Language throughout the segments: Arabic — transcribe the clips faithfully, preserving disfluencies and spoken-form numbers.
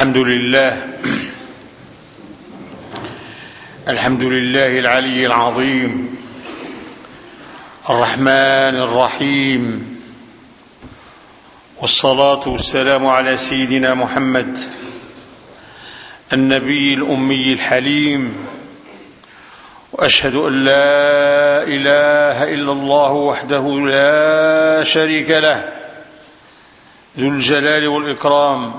الحمد لله الحمد لله العلي العظيم الرحمن الرحيم، والصلاة والسلام على سيدنا محمد النبي الأمي الحليم. وأشهد أن لا إله إلا الله وحده لا شريك له ذو الجلال والإكرام،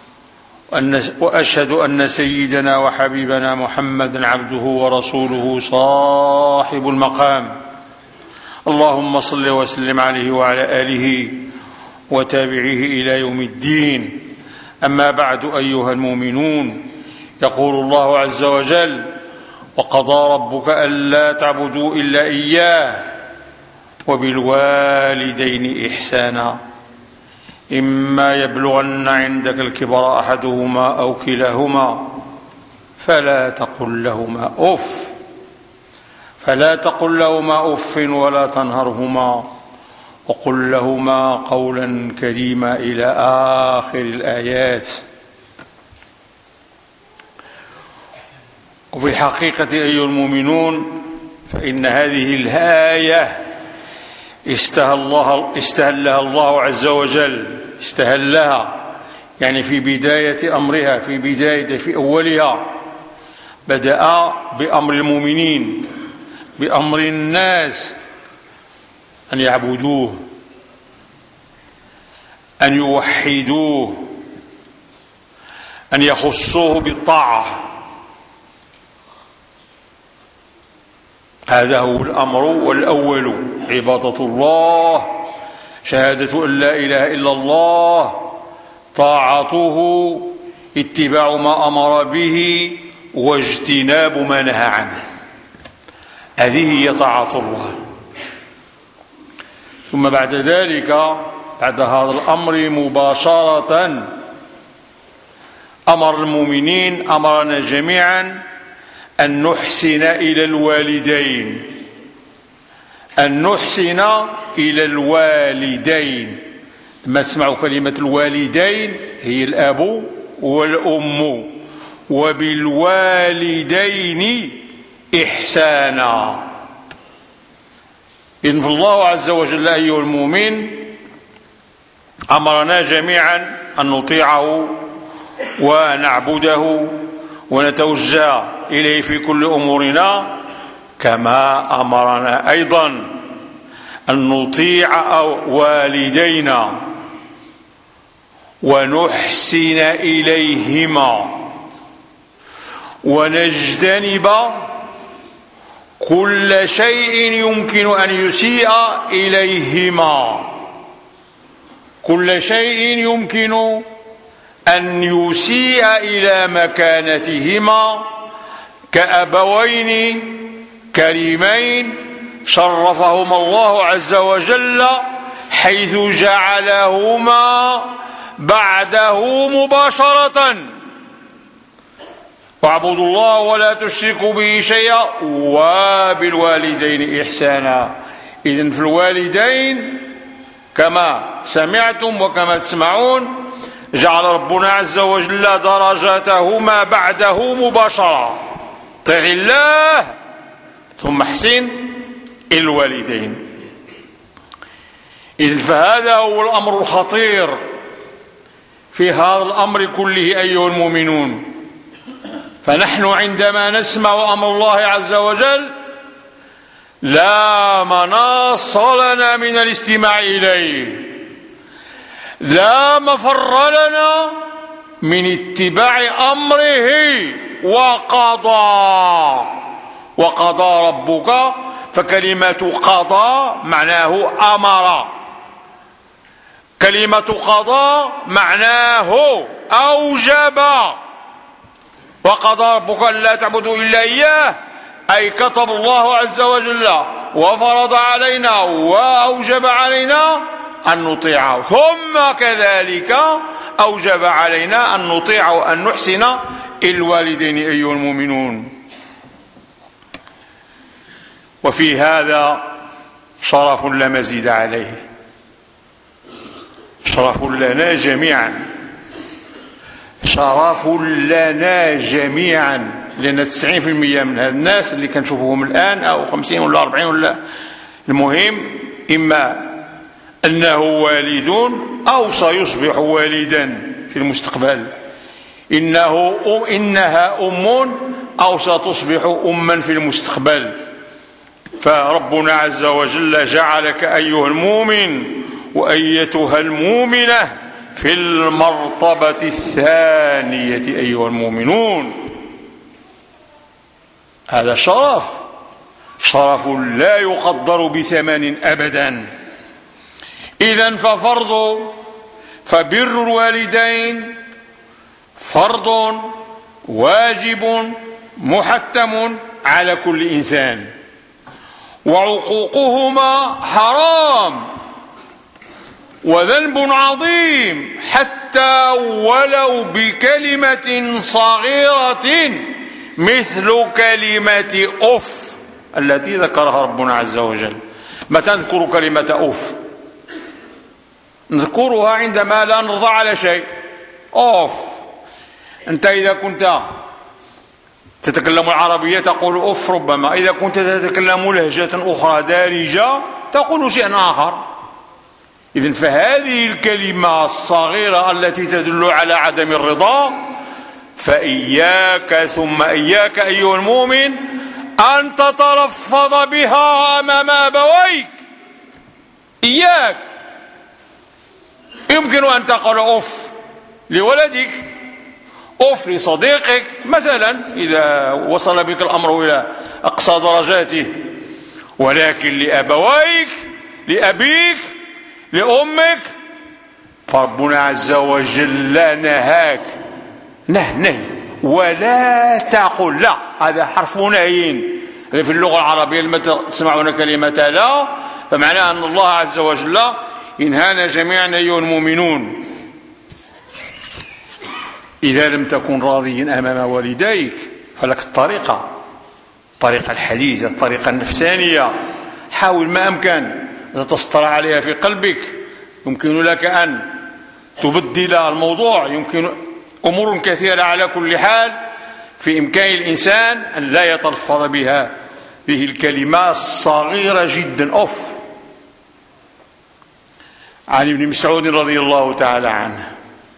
وأشهد أن سيدنا وحبيبنا محمدا عبده ورسوله صاحب المقام. اللهم صل وسلم عليه وعلى آله وتابعيه إلى يوم الدين. أما بعد أيها المؤمنون، يقول الله عز وجل: وقضى ربك ألا تعبدوا إلا إياه وبالوالدين إحسانا إما يبلغن عندك الكبر أحدهما أو كلاهما فلا تقل لهما أف فلا تقل لهما أف ولا تنهرهما وقل لهما قولا كريما إلى آخر الآيات. وفي الحقيقة أيها المؤمنون، فإن هذه الآية استهلها, استهلها الله عز وجل، استهلها يعني في بداية أمرها، في بداية في أولها بدأ بأمر المؤمنين، بأمر الناس أن يعبدوه، أن يوحدوه، أن يخصوه بالطاعة. هذا هو الأمر والأول، عبادة الله، شهادة أن لا إله إلا الله، طاعته، اتباع ما أمر به واجتناب ما نهى عنه. هذه هي طاعة الله. ثم بعد ذلك، بعد هذا الأمر مباشرة، أمر المؤمنين، أمرنا جميعا أن نحسن إلى الوالدين، أن نحسن إلى الوالدين. لما تسمعوا كلمة الوالدين هي الأب والأم. وبالوالدين إحسانا. إن الله عز وجل أيها المؤمن أمرنا جميعا أن نطيعه ونعبده ونتوجه إليه في كل أمورنا، كما أمرنا أيضا أن نطيع والدينا ونحسن إليهما ونجتنب كل شيء يمكن أن يسيء إليهما، كل شيء يمكن أن يسيء إلى مكانتهما، كأبوين كريمين شرفهما الله عز وجل حيث جعلهما بعده مباشرة: واعبدوا الله ولا تشركوا به شيئا وبالوالدين إحسانا. إذن في الوالدين كما سمعتم وكما تسمعون جعل ربنا عز وجل درجاتهما بعده مباشرة: طع الله ثم احسن الوالدين. إذ فهذا هو الأمر الخطير في هذا الأمر كله أيها المؤمنون. فنحن عندما نسمع أمر الله عز وجل لا مناص لنا من الاستماع إليه، لا مفر لنا من اتباع أمره. وقضى وقضى ربك، فكلمة قضى معناه أمر، كلمة قضى معناه أوجب. وقضى ربك ألا تعبدوا إلا إياه، أي كتب الله عز وجل وفرض علينا وأوجب علينا أن نطيعه، ثم كذلك أوجب علينا أن نطيع وأن نحسن الوالدين أيها المؤمنون. وفي هذا شرف لا مزيد عليه، شرف لنا جميعا شرف لنا جميعا، لأن تسعين في المئة من هاد الناس اللي كنشوفوهم الآن أو خمسين ولا أربعين ولا المهم إما أنه والد أو سيصبح والدا في المستقبل، إنه إنها أم أو ستصبح أما في المستقبل. فربنا عز وجل جعلك أيها المؤمن وأيتها المؤمنة في المرتبة الثانية أيها المؤمنون. هذا شرف، شرف لا يقدر بثمن أبدا. إذن ففرض فبر الوالدين فرض واجب محتم على كل إنسان، وعقوقهما حرام وذنب عظيم حتى ولو بكلمة صغيرة مثل كلمة أف التي ذكرها ربنا عز وجل. متى نذكر كلمة أف؟ نذكرها عندما لا نرضى على شيء. أوف، أنت إذا كنت تتكلم العربية تقول أوف، ربما إذا كنت تتكلم لهجة أخرى دارجة تقول شيئا آخر. إذن فهذه الكلمة الصغيرة التي تدل على عدم الرضا، فإياك ثم إياك أيها المؤمن أن تتلفظ بها أمام أبويك. إياك. يمكن أن تقول أوف لولدك، أوف لصديقك مثلا إذا وصل بك الأمر إلى أقصى درجاته، ولكن لأبويك، لأبيك، لأمك، فربنا عز وجل نهاك نهي ولا تقل لا. هذا حرف نهي في اللغة العربية. لما تسمعون كلمة لا فمعناها أن الله عز وجل إنهانا جميعا أيها المؤمنون. إذا لم تكن راضيا أمام والديك فلك الطريقة، طريقة الحديث، الطريقة النفسانية. حاول ما أمكن أن تسطر عليها في قلبك. يمكن لك أن تبدل الموضوع، يمكن أمور كثيرة. على كل حال في إمكان الإنسان أن لا يتلفظ بها به الكلمة الصغيرة جدا أوف. عن ابن مسعود رضي الله تعالى عنه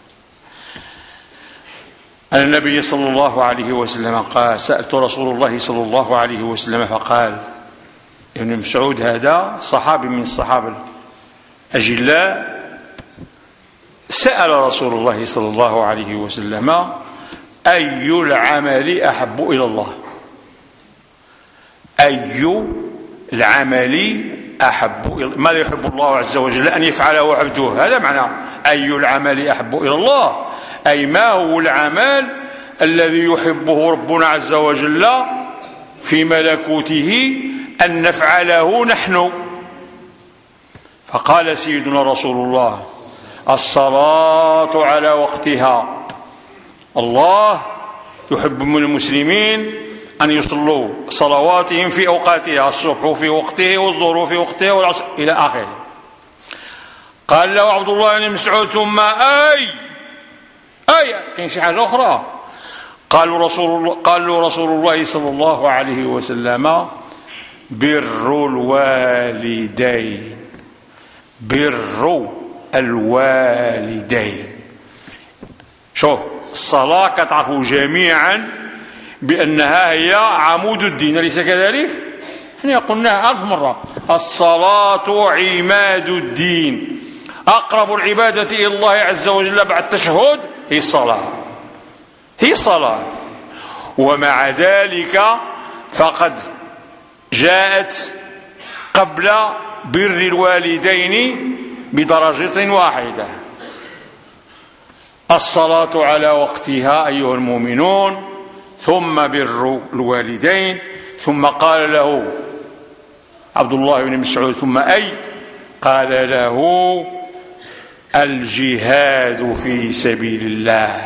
أن النبي صلى الله عليه وسلم قال: سألت رسول الله صلى الله عليه وسلم فقال. ابن مسعود هذا صحابي من الصحابة الأجلاء، سأل رسول الله صلى الله عليه وسلم: أي العمل أحب إلى الله؟ أي العمل أحب إلى ما يحب الله عز وجل أن يفعله عبده. هذا معنى أي العمل أحب إلى الله، أي ما هو العمل الذي يحبه ربنا عز وجل في ملكوته أن نفعله نحن. فقال سيدنا رسول الله: الصلاة على وقتها. الله يحب من المسلمين أن يصلوا صلواتهم في أوقاتها، الصبح في وقته والظهر في وقته والعصر إلى آخره. قال له عبد الله بن مسعود: ثم أي أي كاين شي حاجة أخرى؟ قالوا رسول الله قال له رسول الله صلى الله عليه وسلم: بر الوالدين. بر الوالدين. شوف، الصلاة كتعرفوا جميعا بأنها هي عمود الدين، أليس كذلك؟ احنا قلناها ألف مرة: الصلاة عماد الدين. أقرب العبادة إلى الله عز وجل بعد التشهد هي الصلاة، هي الصلاة. ومع ذلك فقد جاءت قبل بر الوالدين بدرجة واحدة: الصلاة على وقتها أيها المؤمنون، ثم بر الوالدين، ثم قال له عبد الله بن مسعود: ثم أي؟ قال له: الجهاد في سبيل الله.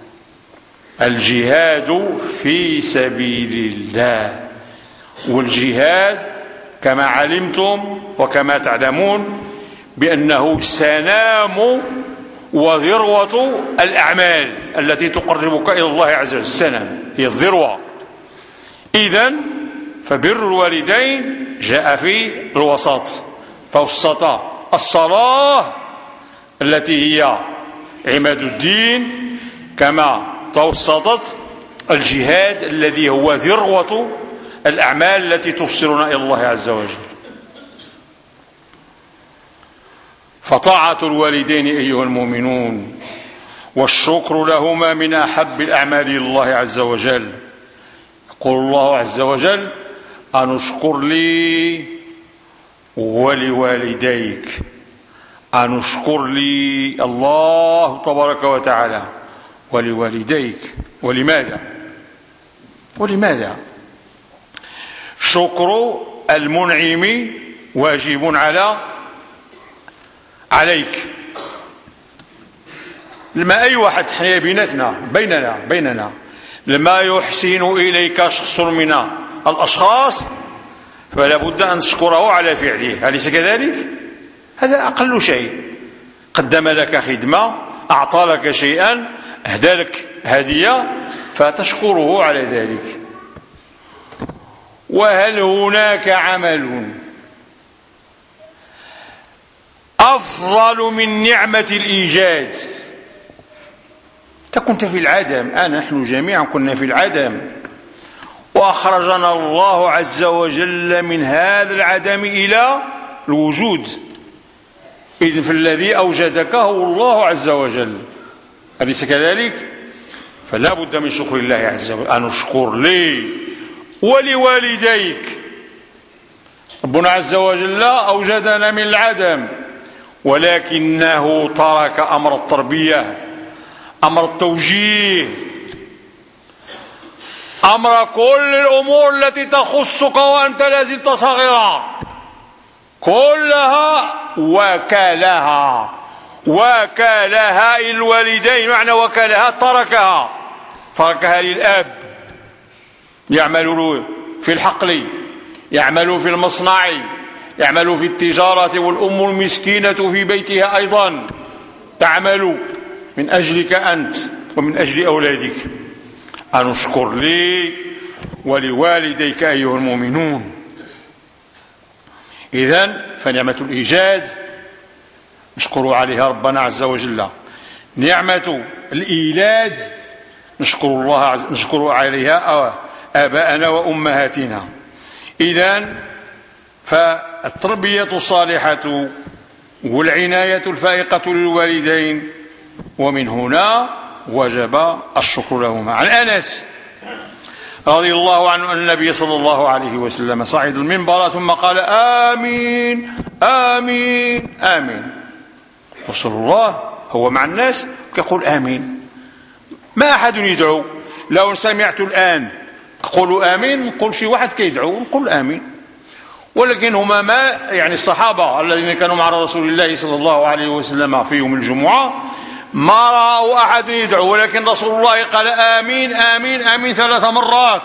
الجهاد في سبيل الله. والجهاد كما علمتم وكما تعلمون بأنه سنام وذروة الأعمال التي تقربك إلى الله عز وجل. السلام هي الذروة. إذن فبر الوالدين جاء في الوسط، توسط الصلاة التي هي عماد الدين، كما توسطت الجهاد الذي هو ذروة الأعمال التي توصلنا إلى الله عز وجل. فطاعة الوالدين أيها المؤمنون والشكر لهما من أحب الأعمال إلى الله عز وجل. يقول الله عز وجل: أن اشكر لي ولوالديك. أن اشكر لي الله تبارك وتعالى ولوالديك. ولماذا؟ ولماذا؟ شكر المنعم واجب على عليك. لما أي واحد حيا بيناتنا بيننا بيننا لما يحسن إليك شخص من الأشخاص فلا بد أن تشكره على فعله، أليس كذلك؟ هذا أقل شيء. قدم لك خدمة، أعطى لك شيئا، أهدى لك هدية، فتشكره على ذلك. وهل هناك عمل أفضل من نعمة الإيجاد؟ كنت في العدم، أنا نحن جميعا كنا في العدم، وأخرجنا الله عز وجل من هذا العدم إلى الوجود. إذن فالذي أوجدك هو الله عز وجل، أليس كذلك؟ فلا بد من شكر الله عز وجل. أن اشكر لي ولوالديك. ربنا عز وجل أوجدنا من العدم، ولكنه ترك أمر التربية، أمر التوجيه، أمر كل الأمور التي تخصك وأنت لازلت صغيرا، كلها وكالها وكالها الوالدين. معنى وكالها تركها تركها للأب، يعمل في الحقل، يعمل في المصنع، يعمل في التجارة، والأم المسكينة في بيتها أيضا تعمل من أجلك أنت ومن أجل أولادك. أن اشكر لي ولوالديك أيها المؤمنون. إذن فنعمة الإيجاد نشكر عليها ربنا عز وجل. نعمة الإيلاد نشكر الله عز نشكر عليها آباءنا وأمهاتنا. إذن فالتربية الصالحة والعناية الفائقة للوالدين، ومن هنا وجب الشكر لهما. عن أنس رضي الله عنه أن النبي صلى الله عليه وسلم صعد المنبر ثم قال: آمين آمين آمين. رسول الله هو مع الناس يقول آمين، ما أحد يدعو. لو سمعت الآن قولوا آمين، نقول شي واحد كيدعو نقول آمين، ولكن هما ما يعني الصحابة الذين كانوا مع رسول الله صلى الله عليه وسلم في يوم الجمعة ما رأوا أحد يدعو، ولكن رسول الله قال آمين آمين آمين ثلاث مرات.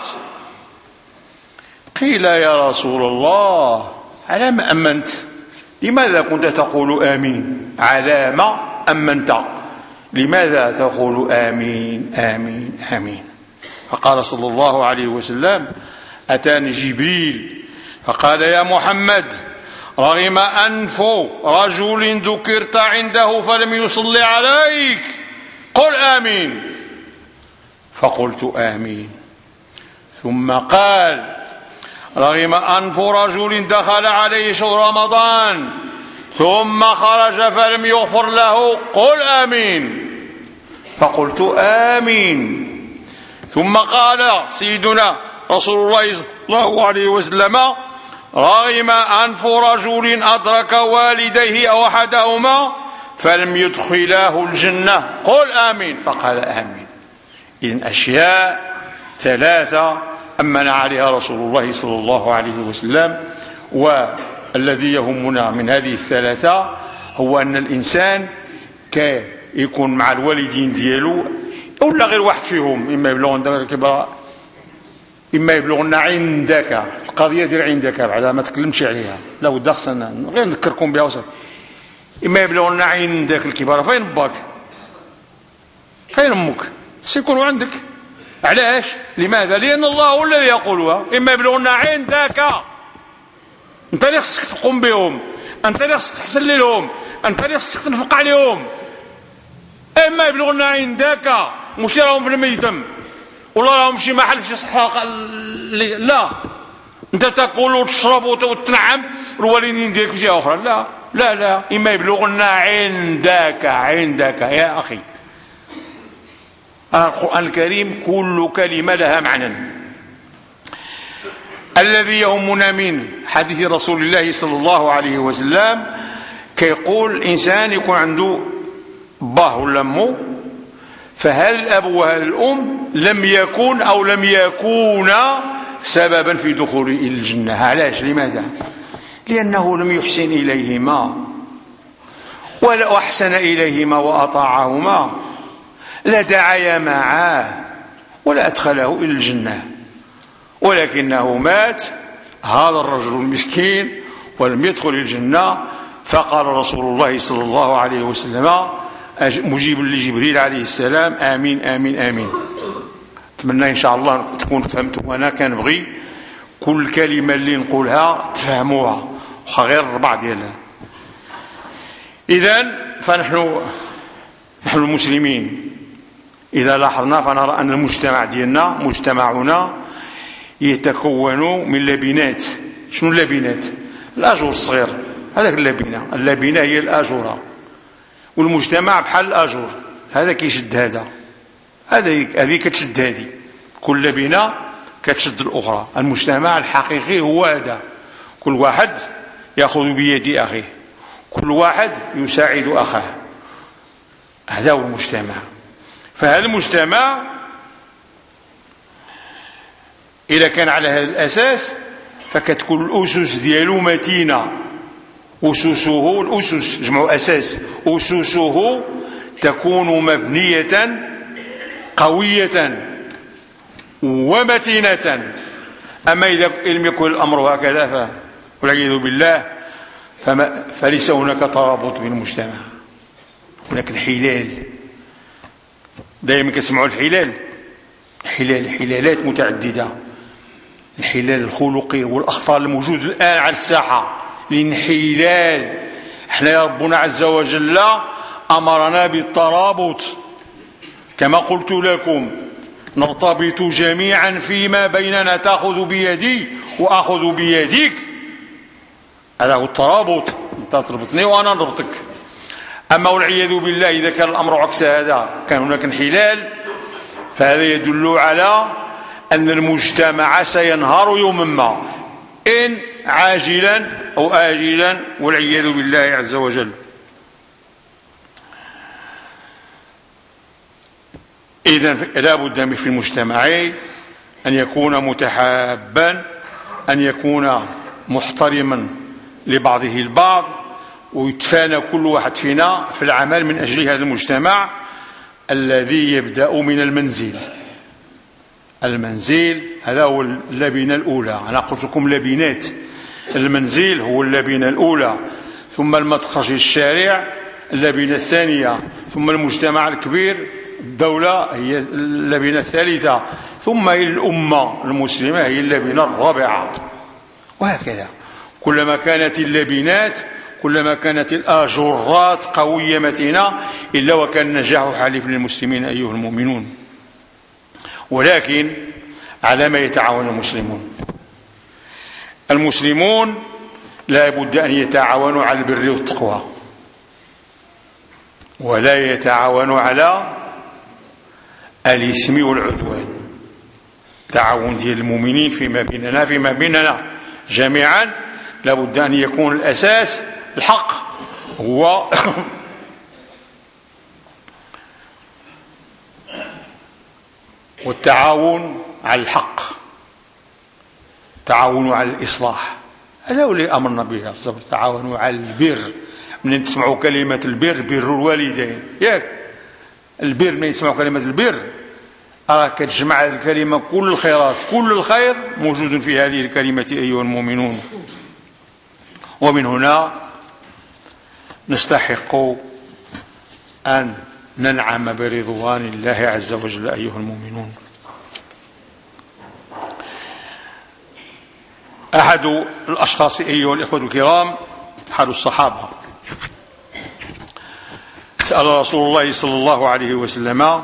قيل: يا رسول الله على ما أمنت؟ لماذا كنت تقول آمين؟ على ما أمنت؟ لماذا تقول آمين آمين آمين؟ فقال صلى الله عليه وسلم: أتاني جبريل فقال: يا محمد، رغم أنف رجل ذكرت عنده فلم يصلي عليك، قل آمين. فقلت آمين. ثم قال: رغم أنف رجل دخل عليه شهر رمضان ثم خرج فلم يغفر له، قل آمين. فقلت آمين. ثم قال سيدنا رسول الله صلى الله عليه وسلم: رغم أنف رجل أدرك والديه أو أحدهما فلم يدخلاه الجنة، قل آمين. فقال آمين. إذن أشياء ثلاثة أمن عليها رسول الله صلى الله عليه وسلم. والذي يهمنا من هذه الثلاثة هو أن الإنسان كي يكون مع الوالدين ديالو، ولا غير واحد فيهم، إما يبلغ عندك الكبار، إما يبلغن عندك. القضية ديال عندك بعد ما تكلمش عليها، لا بد خصنا غير نذكركم بها وصل. إما يبلغن عندك الكبار، فين باك؟ فين أمك؟ سيكونوا عندك. علاش؟ لماذا؟ لأن الله هو الذي يقولها. إما يبلغن عندك، أنت اللي خصك تقوم بهم، أنت اللي خصك تحسن لهم، أنت اللي خصك تنفق عليهم. إما يبلغن عندك، مش راهم في الميتم ولا راهم في شي محل في شي صحراء، لا، أنت تاكل وتشرب وتنعم الوالدين ديالك في جهة أخرى. لا لا لا، إما يبلغن عندك عندك يا أخي. القرآن الكريم كل كلمة لها معنى. الذي يهمنا من حديث رسول الله صلى الله عليه وسلم كيقول الإنسان يكون عنده باه ولا أمه، فهل الأب وهل الأم لم يكن أو لم يكونا سببا في دخوله إلى الجنة. علاش؟ لماذا؟ لأنه لم يحسن إليهما ولا أحسن إليهما وأطاعهما، لا دعايا معه ولا أدخله إلى الجنة، ولكنه مات هذا الرجل المسكين ولم يدخل الجنة. فقال رسول الله صلى الله عليه وسلم مجيب لجبريل عليه السلام: آمين آمين آمين. أتمنى إن شاء الله تكون فهمت، وأنا كنبغي كل كلمة اللي نقولها تفهموها، وخا غير ربع ديالها. إذن فنحن نحن المسلمين إذا لاحظنا فنرى أن المجتمع ديالنا مجتمعنا يتكون من لبنات. شنو اللبنات؟ الأجور الصغير، هذاك اللبنة. اللبنة هي الأجورة، والمجتمع بحال الأجور، هذا كيشد هذا، هذه كتشد هذه، كل لبنة كتشد الأخرى. المجتمع الحقيقي هو هذا، كل واحد يأخذ بيد أخيه، كل واحد يساعد أخاه، هذا هو المجتمع. فهذا المجتمع إذا كان على هذا الأساس فكتكون الأسس ديالو متينة. أسسه، الأسس جمع أساس، أسسه تكون مبنية قوية ومتينة. أما إذا لم يكن الأمر هكذا والعياذ بالله فما فليس هناك ترابط بين المجتمع، هناك الحلال. دائما كنسمعوا الحلال، حلال حلالات متعددة، الحلال الخلقي والأخطار الموجود الآن على الساحة لانحلال. احنا يا ربنا عز وجل أمرنا بالترابط، كما قلت لكم نرتبط جميعا فيما بيننا، تأخذ بيدي وأخذ بيدك، هذا هو الترابط، أنت تربطني وأنا نربطك. أما والعياذ بالله إذا كان الأمر عكس هذا، كان هناك انحلال، فهذا يدل على أن المجتمع سينهار يوما ما، إن عاجلا أو آجلا، والعياذ بالله عز وجل. إذن لا بد في المجتمع أن يكون متحابا، أن يكون محترما لبعضه البعض، ويتفانى كل واحد فينا في العمل من أجل هذا المجتمع الذي يبدأ من المنزل. المنزل هذا هو اللبنة الأولى، أنا قلت لكم لبنات. المنزل هو اللبنة الأولى، ثم المدخل الشارع اللبنة الثانية، ثم المجتمع الكبير الدولة هي اللبنة الثالثة، ثم الأمة المسلمة هي اللبنة الرابعة، وهكذا. كلما كانت اللبنات كلما كانت الآجرات قوية متينة، إلا وكان النجاح حليف للمسلمين أيها المؤمنون. ولكن على ما يتعاون المسلمون؟ المسلمون لا بد أن يتعاونوا على البر والتقوى، ولا يتعاونوا على الإثم والعدوان. تعاون ديال المؤمنين فيما بيننا فيما بيننا جميعا لا بد أن يكون الأساس الحق، هو والتعاون على الحق، تعاونوا على الإصلاح، هذا هو اللي أمرنا به. تعاونوا على البر. من تسمعوا كلمة البر، بر الوالدين، ياك البر، من يسمعوا كلمة البر راه كتجمع الكلمة كل الخيرات، كل الخير موجود في هذه الكلمة أيها المؤمنون. ومن هنا نستحق أن ننعم برضوان الله عز وجل أيها المؤمنون. أحد الأشخاص أيها الإخوة الكرام، أحد الصحابة سأل رسول الله صلى الله عليه وسلم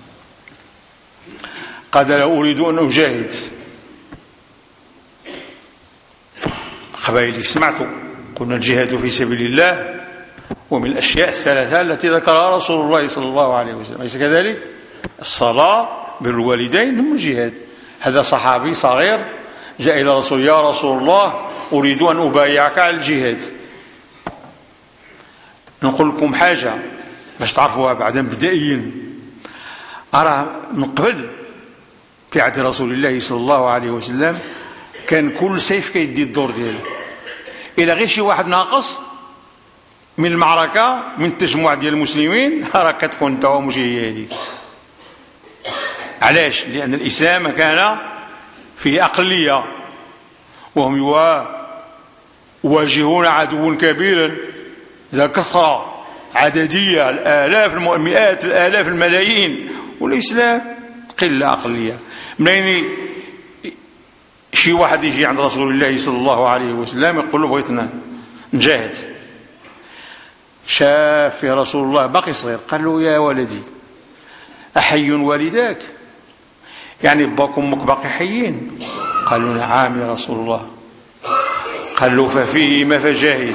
قال له أريد أن أجاهد. قبائل سمعت قلنا الجهاد في سبيل الله ومن الأشياء الثلاثة التي ذكرها رسول الله صلى الله عليه وسلم، أليس كذلك؟ الصلاة، بر الوالدين، ثم الجهاد. هذا صحابي صغير جاء إلى رسول يا رسول الله أريد أن أبايعك على الجهاد. نقول لكم حاجة باش تعرفوها بعد مبدئيا. أرى من قبل في عهد رسول الله صلى الله عليه وسلم كان كل سيف كيدي الدور ديالو. إلا غير شي واحد ناقص من المعركة من التجمع ديال المسلمين راه كتكون انت ماشي هي هذيك. علاش؟ لأن الإسلام كان فيه أقلية وهم يواجهون عدوا كبيرا ذا كثرة عددية، الآلاف المئات الآلاف الملايين، والإسلام قلة أقلية. منين شي واحد يجي عند رسول الله صلى الله عليه وسلم يقول له بغيتنا نجاهد، شاف في رسول الله باقي صغير قال له يا ولدي أحي والداك؟ يعني باك وامك باقي حيين؟ قال له نعم يا رسول الله. قال له ففيهما فجاهد.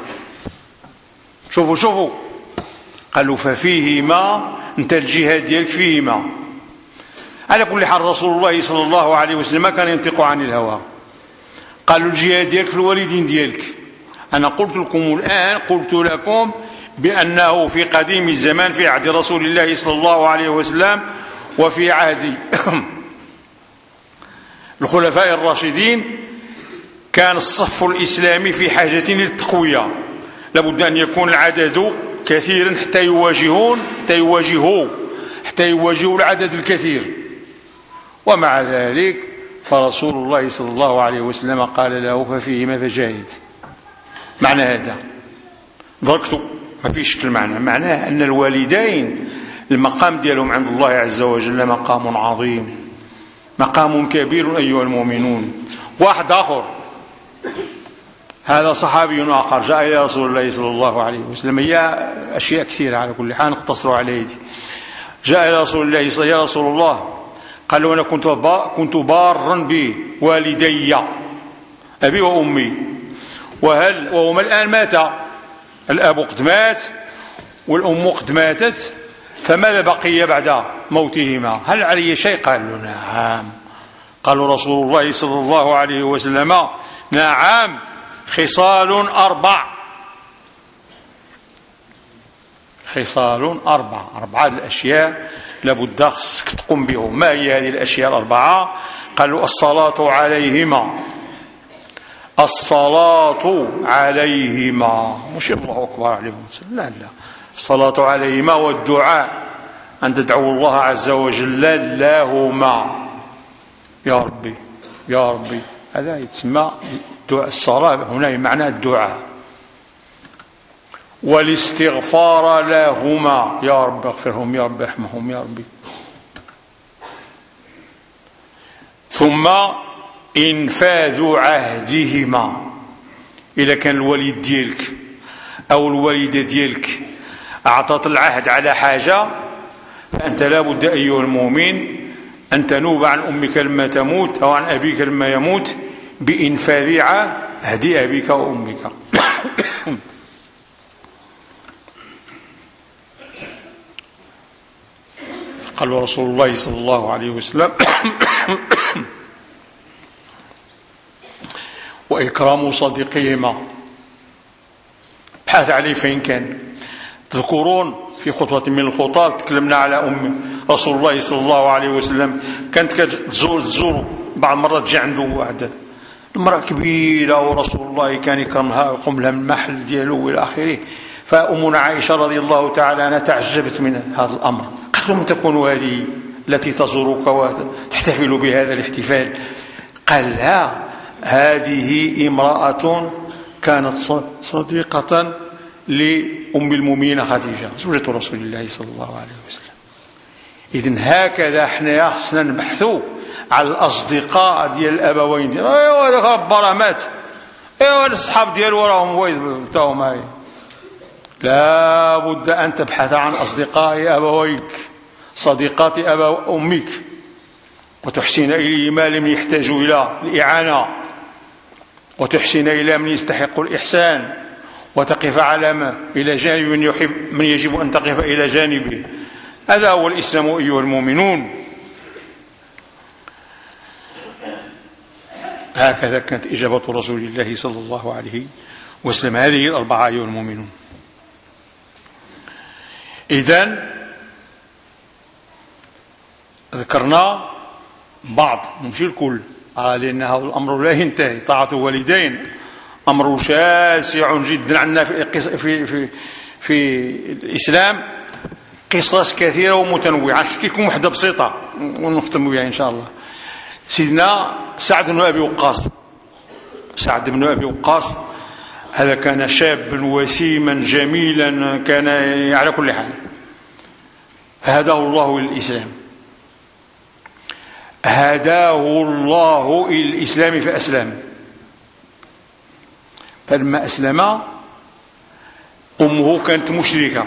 شوفوا شوفوا قال له ففيهما، انت الجهاد ديالك فيهما. على كل حال رسول الله صلى الله عليه وسلم كان ينطق عن الهوى. قال له الجهاد ديالك في الوالدين ديالك. أنا قلت لكم الآن، قلت لكم بأنه في قديم الزمان في عهد رسول الله صلى الله عليه وسلم وفي عهد الخلفاء الراشدين كان الصف الإسلامي في حاجة للتقوية. لابد أن يكون العدد كثيرا حتى يواجهون حتى يواجهوا حتى يواجهوا العدد الكثير. ومع ذلك فرسول الله صلى الله عليه وسلم قال له ففيهما فجاهد. معنى هذا ضركتوا ما فيش شكل معنى، معناه أن الوالدين المقام ديالهم عند الله عز وجل مقام عظيم، مقام كبير أيها المؤمنون. واحد آخر، هذا صحابي آخر جاء إلى رسول الله صلى الله عليه وسلم. هي أشياء كثيرة على كل حال نقتصر على يدي. جاء إلى رسول الله صلى الله عليه وسلم يا رسول الله، قال له أنا كنت كنت بارا بوالدي أبي وأمي، وهل وهما الآن ماتا، الأب قد مات والأم قد ماتت، فماذا بقي بعد موتهما؟ هل علي شيء؟ قال له نعم. قال رسول الله صلى الله عليه وسلم نعم، خصال أربع، خصال أربع، أربعة الأشياء لابد خصك تقوم بهم. ما هي هذه الأشياء الأربعة؟ قالوا الصلاة عليهما، الصلاة عليهما، مش الله أكبر عليهم، لا لا، الصلاة عليهما والدعاء، أن تدعو الله عز وجل لهما. يا ربي يا ربي، هذا يتسمى الصلاة هنا معنى الدعاء. والاستغفار لهما، يا رب اغفرهم، يا رب ارحمهم، يا ربي. ثم إنفاذ عهدهما، إذا كان الوليد ديالك أو الوالدة ديالك أعطت العهد على حاجة فأنت لا بد أيها المؤمن أن تنوب عن أمك لما تموت أو عن أبيك لما يموت بإنفاذ عهد أبيك وأمك. قال رسول الله صلى الله عليه وسلم وإكرام صديقهما. بحث عليه فين كان. تذكرون في خطوة من الخطاب تكلمنا على أم رسول الله صلى الله عليه وسلم، كانت كتزور تزور بعض المرات جاء عنده واحد امرأة كبيرة ورسول الله كان يكرمها ويقوم لها من المحل ديالو إلى آخره. فأمنا عائشة رضي الله تعالى عنها تعجبت من هذا الأمر، قالت لهم تكون هذه التي تزورك وتحتفل بهذا الاحتفال؟ قال لا، هذه امرأة كانت صديقة لأم المؤمنين خديجة زوجة رسول الله صلى الله عليه وسلم. إذن هكذا حنا خصنا نبحثوا على الأصدقاء ديال الأبوين ديال ايوا هذاك ربا راه مات، ايوا الصحاب ديالو راهم وين تاهم هاي. لا بد أن تبحث عن أصدقاء أبويك، صديقات أبا أمك، وتحسن إليه ما لم يحتاجوا إلى الإعانة، وتحسن إلى من يستحق الإحسان، وتقف على ما إلى جانب من يحب من يجب أن تقف إلى جانبه. هذا هو الإسلام أيها المؤمنون. هكذا كانت إجابة رسول الله صلى الله عليه وسلم. هذه الأربعة أيها المؤمنون. إذن ذكرنا بعض ماشي الكل، لأنه الأمر لا ينتهي. طاعة الوالدين أمر شاسع جدا عندنا في, في, في, في الإسلام، قصص كثيرة ومتنوعة. نحكي لكم واحدة بسيطة ونختم بها إن شاء الله. سيدنا سعد بن أبي وقاص، سعد بن أبي وقاص هذا كان شابا وسيما جميلا، كان على كل حال هداه الله إلى الإسلام، هداه الله إلى الإسلام فأسلم. فلما أسلم أمه كانت مشركة،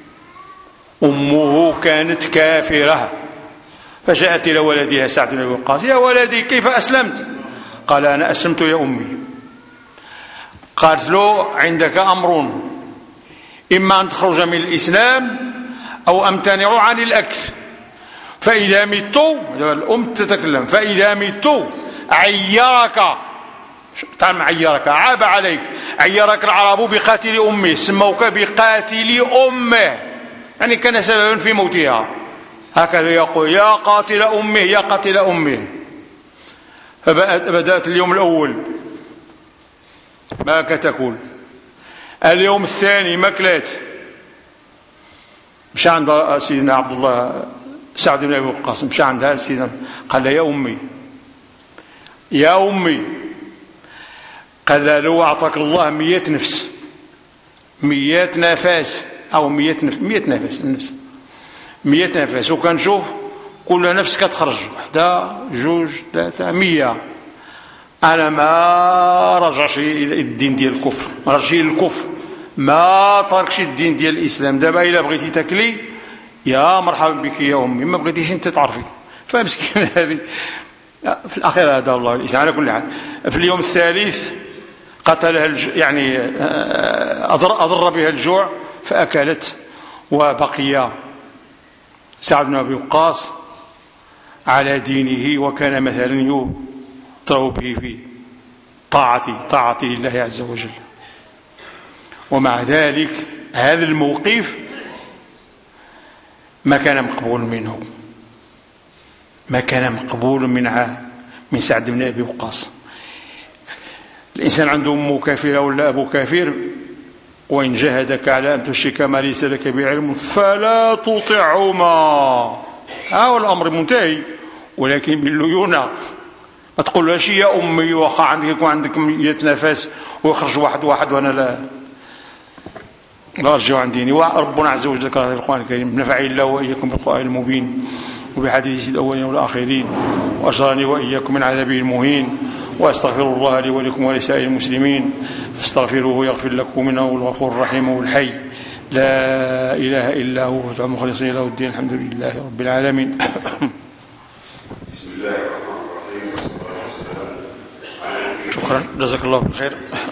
أمه كانت كافرة، فجاءت إلى ولدها سعد بن أبي وقاص: يا ولدي كيف أسلمت؟ قال: أنا أسلمت يا أمي. قالت له: عندك أمر، إما أن تخرج من الإسلام أو أمتنع عن الأكل، فإذا مت، الأم تتكلم، فإذا مت عيرك، تعال عيرك، عاب عليك، عيرك العرب بقاتل أمه، سموك بقاتل أمه، يعني كان سببا في موتها. هكذا يقول: يا قاتل أمه، يا قاتل أمه. فبدأت اليوم الأول ما كتقول، اليوم الثاني ما كلات، مشى عند سيدنا عبد الله سعد بن أبي وقاص، مشى عندها سيدنا، قال لها: يا أمي يا أمي، قال له: لو أعطاك الله مية نفس، مية نفس أو مية نفس، مية نفس النفس، مية نفس، وكنشوف كل نفس كتخرج وحدة جوج ثلاثة مية، أنا ما رجعش إلى الدين ديال الكفر، ما رجعش إلى الكفر، ما تركش الدين ديال الإسلام. دابا إلا بغيتي تاكلي يا مرحبا بك يا أمي، ما بغيتيش أنت تعرفي. فمسكين هذه في الأخير هذا الله الإسلام. على كل حال في اليوم الثالث قتلها الج... يعني أضر... أضر بها الجوع فأكلت، وبقي سعد بن أبي وقاص على دينه، وكان مثلا يضرب به في طاعة طاعة لله عز وجل. ومع ذلك هذا الموقف ما كان مقبول منه، ما كان مقبول من من سعد بن أبي وقاص. الإنسان عنده أم كافرة ولا أبو كافر، وإن جاهدك على أن تشرك ما ليس لك بعلم فلا تطعهما، ها هو الأمر منتهي. ولكن بالليونة، ما تقولهاش يا أمي واخا عندك يكون عندك مية نفس ويخرج واحد واحد وأنا لا لا أرجع عن ديني. وربنا عز وجل ذكر في القرآن الكريم: نفعني الله وإياكم بالقرآن المبين وبحديث الأولين والآخرين، وأجرني وإياكم من عذابه المهين، وأستغفر الله لي ولكم ولسائر المسلمين فاستغفروه يغفر لكم، إنه هو الغفور الرحيم والحي لا إله إلا هو، وادعوا مخلصين له الدين. الحمد لله رب العالمين. بسم الله الرحمن الرحيم، والصلاة والسلام على شكرا، جزاك الله بالخير.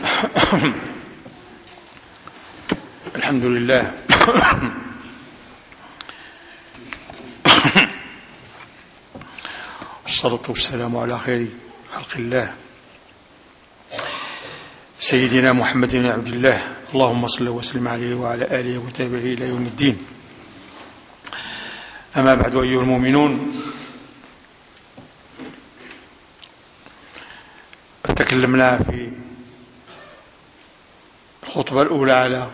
الحمد لله. والصلاة والسلام على خير خلق الله سيدنا محمد بن عبد الله، اللهم صل وسلم عليه وعلى آله وتابعه إلى يوم الدين. أما بعد أيها المؤمنون، تكلمنا في الخطبة الأولى على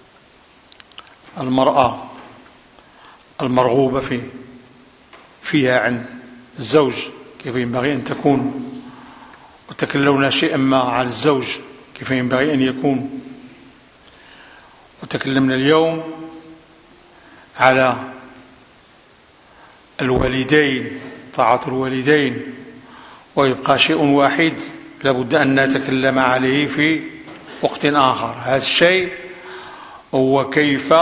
المرأة المرغوبة في فيها عن الزوج، كيف ينبغي أن تكون، وتكلمنا شيئا ما عن الزوج كيف ينبغي أن يكون، وتكلمنا اليوم على الوالدين، طاعة الوالدين، ويبقى شيء واحد لابد أن نتكلم عليه في وقت آخر. هذا الشيء هو كيف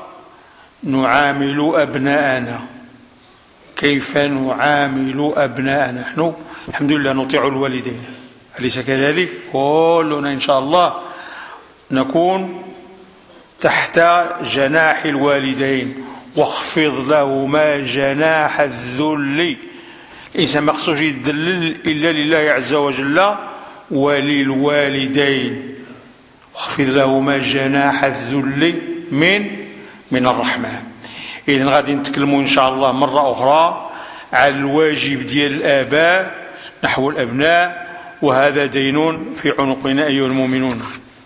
نعامل أبناءنا، كيف نعامل أبناءنا. نحن الحمد لله نطيع الوالدين، أليس كذلك؟ كلنا إن شاء الله نكون تحت جناح الوالدين، واخفض لهما جناح الذل. الإنسان ما خصوش يدلل إلا لله عز وجل وللوالدين، واخفض لهما جناح الذل من من الرحمة. إذن غادي نتكلموا إن شاء الله مرة أخرى على الواجب ديال الآباء نحو الأبناء، وهذا دين في عنقنا أيها المؤمنون.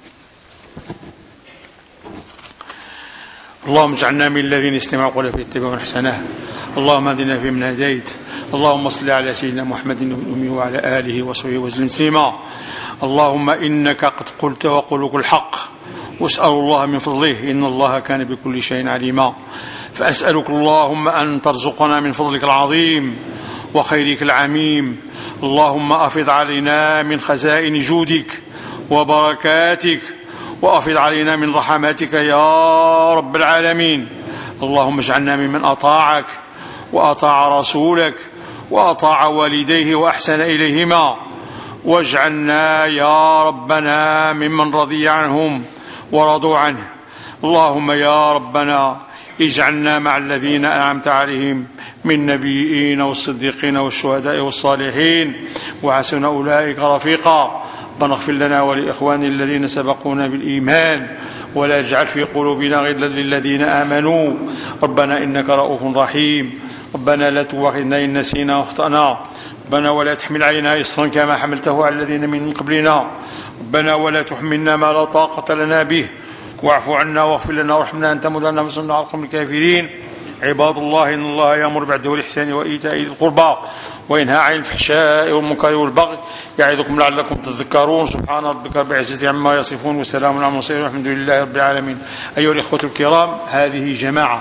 اللهم اجعلنا من الذين يستمعون القول فيتبعون احسنه. اللهم اهدنا فيمن هديت. اللهم صل على سيدنا محمد الأمي وعلى آله وصحبه وسلم تسليما. اللهم إنك قد قلت وقولك الحق، واسأل الله من فضله إن الله كان بكل شيء عليما. فأسألك اللهم أن ترزقنا من فضلك العظيم وخيرك العميم. اللهم أفض علينا من خزائن جودك وبركاتك، وأفض علينا من رحماتك يا رب العالمين. اللهم اجعلنا ممن أطاعك وأطاع رسولك وأطاع والديه وأحسن إليهما، واجعلنا يا ربنا ممن رضي عنهم ورضوا عنه. اللهم يا ربنا اجعلنا مع الذين أنعمت عليهم من النبيين والصديقين والشهداء والصالحين وحسن أولئك رفيقا. ربنا اغفر لنا ولإخواننا الذين سبقونا بالإيمان، ولا اجعل في قلوبنا غلا للذين آمنوا. ربنا إنك رؤوف رحيم. ربنا لا تؤاخذنا إن نسينا واخطأنا. ربنا ولا تحمل علينا إصرا كما حملته على الذين من قبلنا. ربنا ولا تحملنا ما لا طاقة لنا به، واعف عنا واغفر لنا وارحمنا أنت مولانا فانصرنا على القوم الكافرين. عباد الله إن الله يأمر بالعدل والإحسان وإيتاء ذي القربى وينهى عن الفحشاء والمنكر والبغي يعظكم لعلكم تذكرون. سبحان ربك رب العزة عما يصفون وسلام على المرسلين والحمد لله رب العالمين. أيها الإخوة الكرام، هذه جماعة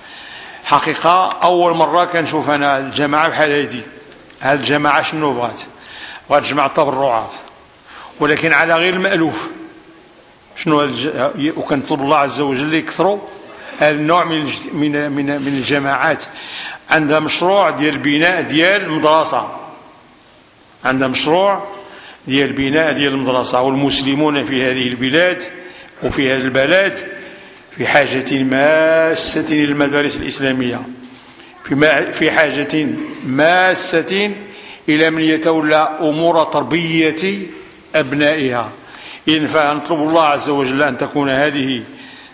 حقيقة أول مرة كنشوف أنا الجماعة بحال هذه. هذه الجماعة شنو بغات؟ بغات تجمع التبرعات، ولكن على غير المألوف. شنو الج... وكنطلب الله عز وجل يكثروا هذا النوع من من من من الجماعات. عندها مشروع ديال بناء ديال مدرسة، عندها مشروع ديال بناء ديال المدرسة، والمسلمون في هذه البلاد وفي هذا البلد في حاجة ماسة للمدارس الإسلامية، في في حاجة ماسة إلى من يتولى أمور تربية أبنائها. إذن فنطلب الله عز وجل أن تكون هذه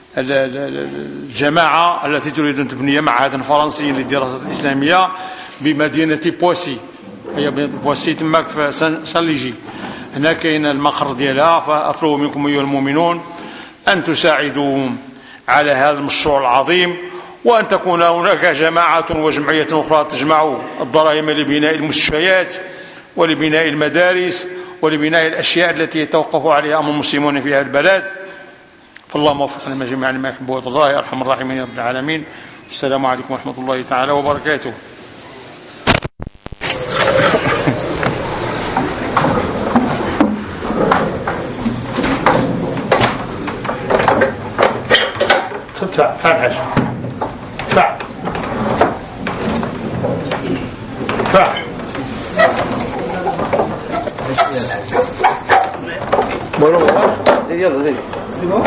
الجماعة التي تريد أن تبني معهدا فرنسيا للدراسات الإسلامية بمدينة بواسي، هي بواسي تماك في سان ليجي، هنا كاين المقر ديالها. فأطلب منكم أيها المؤمنون أن تساعدوهم على هذا المشروع العظيم، وأن تكون هناك جماعة وجمعية أخرى تجمع الدراهم لبناء المستشفيات ولبناء المدارس ولبناء الأشياء التي يتوقف عليها أمر المسلمون في هذا البلد. فاللهم وفقنا جميعا لما يحب ويرضى يا أرحم الراحمين يا رب العالمين. السلام عليكم ورحمة الله تعالى وبركاته. ادفع ادفع الحاج ادفع ادفع بولو زيد يلا زيد سيبو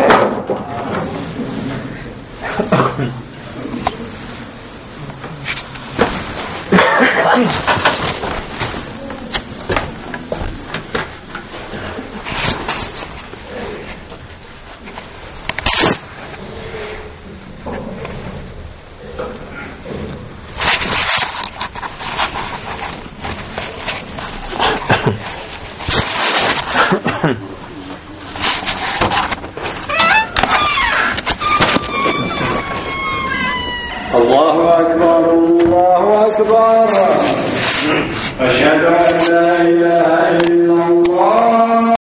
الله أكبر الله أكبر أشهد أن لا إله إلا